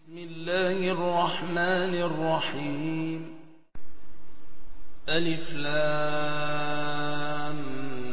بسم الله الرحمن الرحيم. ألف لام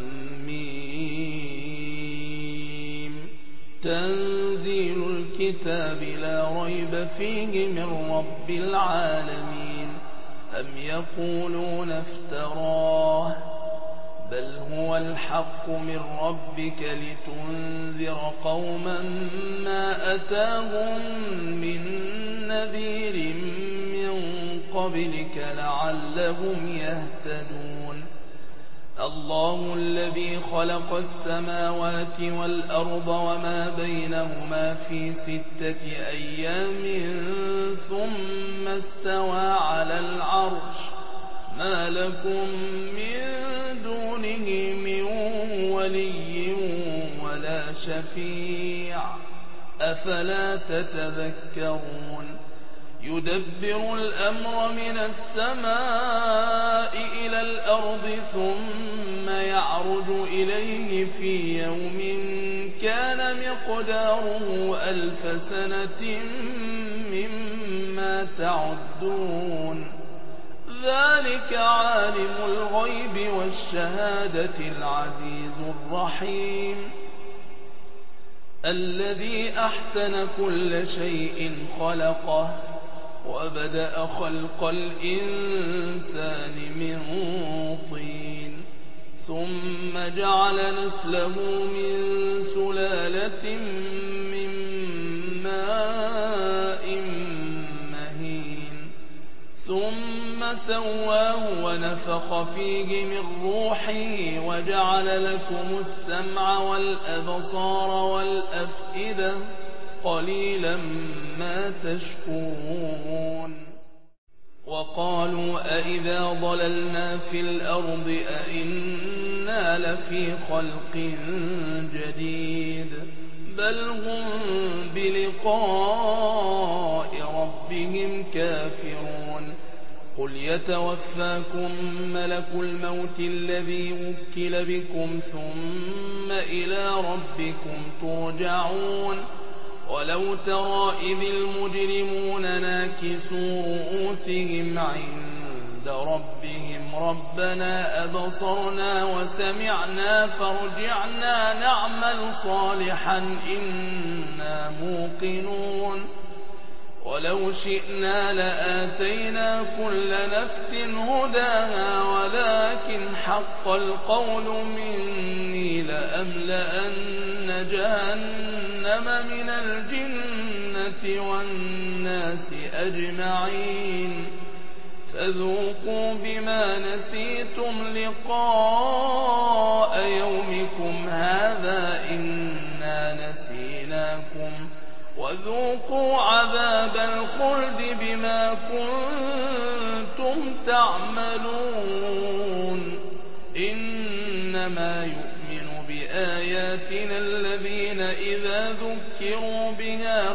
ميم. تنزيل الكتاب لا ريب فيه من رب العالمين. أم يقولون افتراه بل هو الحق من ربك لتنذر قوما ما أتاهم من نذير من قبلك لعلهم يهتدون. الله الذي خلق السماوات والأرض وما بينهما في 6 أيام ثم استوى على العرش ما لكم من دونه من ولي ولا شفيع أفلا تتذكرون. يدبر الأمر من السماء إلى الأرض ثم يعرج إليه في يوم كان مقداره 1000 سنة مما تعدون. ذلك عالم الغيب والشهادة العزيز الرحيم الذي أحسن كل شيء خلقه وبدأ خلق الإنسان من طين ثم جعل نسله من سلالة من ماء مهين ثم سواه ونفخ فيه من روحه وجعل لكم السمع والأبصار والأفئدة قليلا ما تشكرون. وقالوا أئذا ضللنا في الأرض أئنا لفي خلق جديد بل هم بلقاء ربهم كافرون. قل يتوفاكم ملك الموت الذي وكل بكم ثم إلى ربكم ترجعون. ولو ترى إذ المجرمون ناكسوا رؤوسهم عند ربهم ربنا أبصرنا وسمعنا فارجعنا نعمل صالحا إنا موقنون. ولو شئنا لآتينا كل نفس هداها ولكن حق القول مني لأملأن جهنم من الجنة والناس أجمعين. فذوقوا بما نسيتم لقاء يومكم هذا إنا نسيناكم وذوقوا عذاب الخلد بما كنتم تعملون. إنما يؤمن بآياتنا الذين إذا ذكروا بها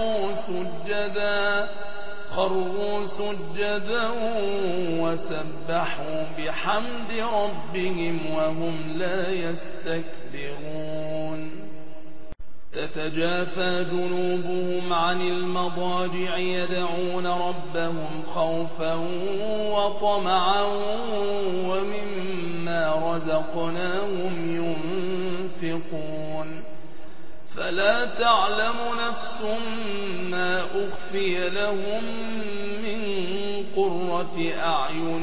خروا سجدا وسبحوا بحمد ربهم وهم لا يستكبرون. تتجافى جنوبهم عن المضاجع يدعون ربهم خوفا وطمعا ومما رزقناهم ينفقون. فلا تعلم نفس ما أخفي لهم من قرة أعين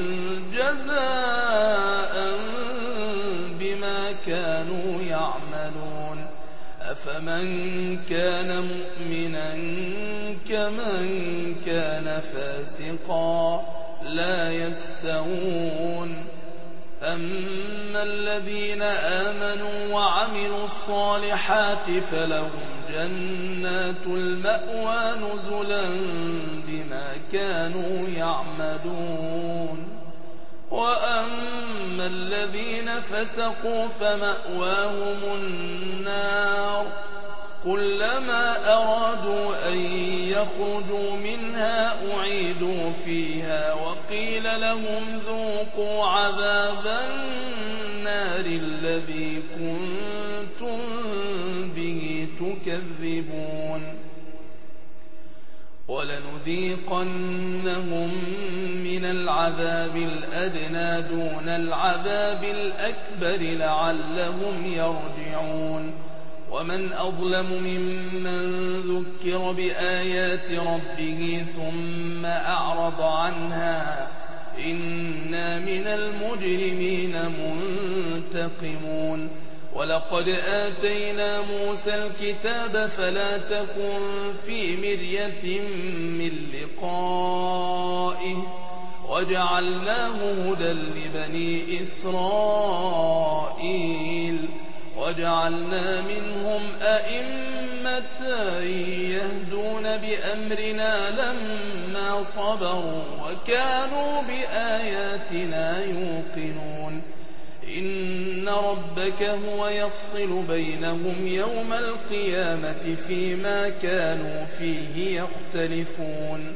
جزاء بما كانوا يعملون. أفمن كان مؤمنا كمن كان فاسقا لا يستوون. أما الذين آمنوا وعملوا الصالحات فلهم جنات المأوى نزلا بما كانوا يعملون. وأما الذين فسقوا فمأواهم النار كلما أرادوا أن يخرجوا منها أعيدوا فيها وقيل لهم ذوقوا عذاب النار الذي كنتم به تكذبون. ولنذيقنهم من العذاب الأدنى دون العذاب الأكبر لعلهم يرجعون ومن أظلم ممن ذكر بآيات ربه ثم أعرض عنها إنا من المجرمين منتقمون ولقد آتينا موسى الكتاب فلا تكن في مرية من لقائه وجعلناه هدى لبني إسرائيل وجعلنا منهم أئمة يهدون بأمرنا لما صبروا وكانوا بآياتنا يوقنون إن ربك هو يفصل بينهم يوم القيامة فيما كانوا فيه يختلفون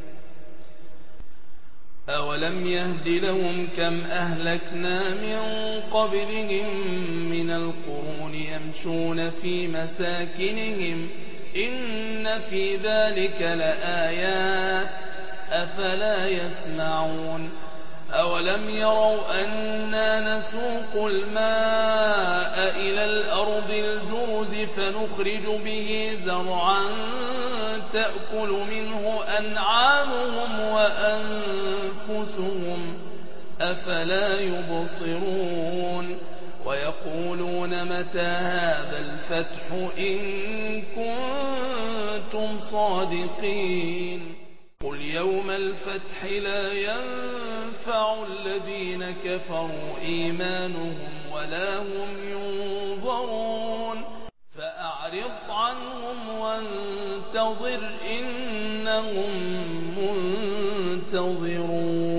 أولم يهد لهم كم أهلكنا من قبلهم من القرون يمشون في مساكنهم إن في ذلك لآيات أفلا يسمعون أولم يروا أنا نسوق الماء إلى الأرض الجرز فنخرج به زرعا تأكل منه أنعامهم وأنفسهم أفلا يبصرون ويقولون متى هذا الفتح إن كنتم صادقين قل يوم الفتح لا ينفع الذين كفروا إيمانهم ولا هم ينظرون فأعرض عنهم وانتظر إنهم منتظرون